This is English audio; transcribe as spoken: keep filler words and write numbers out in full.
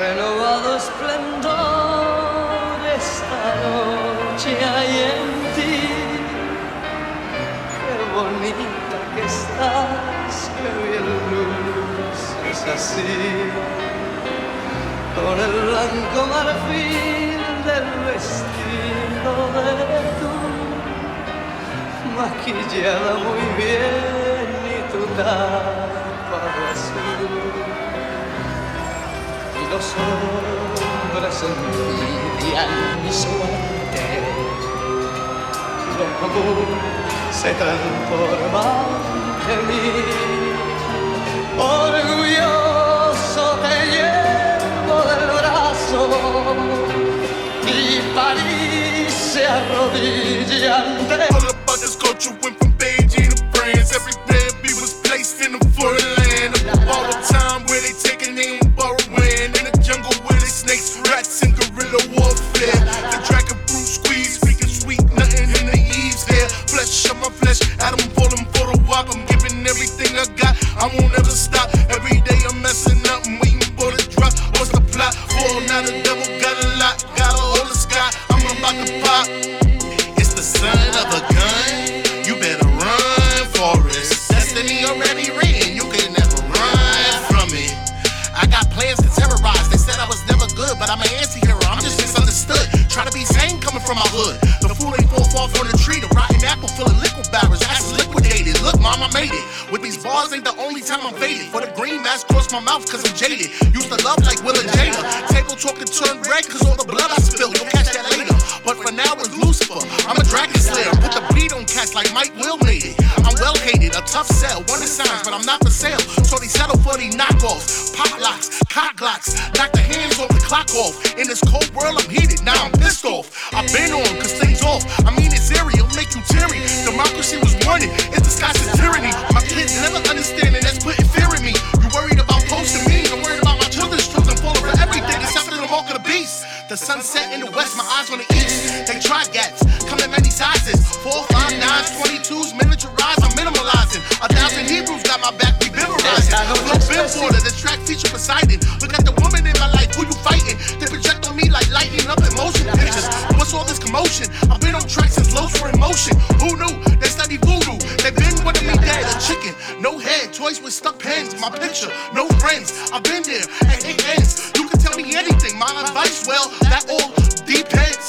renovado esplendor esta noche hay en ti. Qué bonita que estás, qué bien luces así, con el blanco marfil del vestido de tú, maquillada muy bien y tu párpado azul. Y los hombres envidian mi suerte, lo común se transforma en mí. Orgulloso te llevo del brazo y París se arrodilla ante. All about this culture went from Beijing to France. Every red bee was placed in the foreign land. All the time where they take a name and borrowing. In the jungle where they snakes, rats, and guerrilla warfare. The dragon fruit squeeze, speaking sweet, nothing in the eaves there. Flesh of my flesh, Adam falling for the wop. I'm giving everything I got, I won't ever stop. Every day I'm messing up, I'm waiting for the drop. What's the plot? For now the devil got a lot, got a hold the sky. I'm about to pop. It's the son of a gun. You better run for it. Destiny already written, you can never run from it. I got plans to terrorize. They said I was never good, but I'm an anti-hero. I'm just misunderstood. Try to be sane coming from my hood. The fool ain't fall far from the tree. The rotten apple full of liquid barrels. Ass is liquidated. Look, mom, I made it. With these bars ain't the only time I'm faded. For the green mask cross my mouth cause I'm jaded. Used to love like Will and Jada. Table talking turned red cause all the blood I spilled. You'll catch that later. But for now it's Lucifer. I'm a dragon slayer. Put the beat on cats like Mike Will made it. I'm well hated, a tough sell. One of signs, but I'm not for sale. So they settle for these knockoffs. Pop locks, cock locks. Knock the hands off the clock off. In this cold world I'm heated. Now I'm pissed off. I've been on cause things off. I mean it's eerie, it'll make you teary. Democracy was wanted. It's disguised as tyranny. My kids never understand and that's putting fear in me. You worried about posting me. I'm worried about my children's children falling for everything except for the mark of the beast. The sunset in the west, my eyes on the east. They try gats, come in many sizes. Four, five, nines, twenty-twos, miniaturized, I'm minimalizing. A thousand Hebrews got my back, we memorizing. Flow Billboarder, the track feature Poseidon. Look at the woman in my life, who you fighting? They project on me like lightning up in motion pictures. What's all this commotion? I've been on tracks since lows were in motion. Who knew? They study voodoo. They been wanting me dead, a chicken. No head, toys with stuck pens. My picture, no friends. I've been there at eight ends. You can tell me anything, my advice, well, that all depends.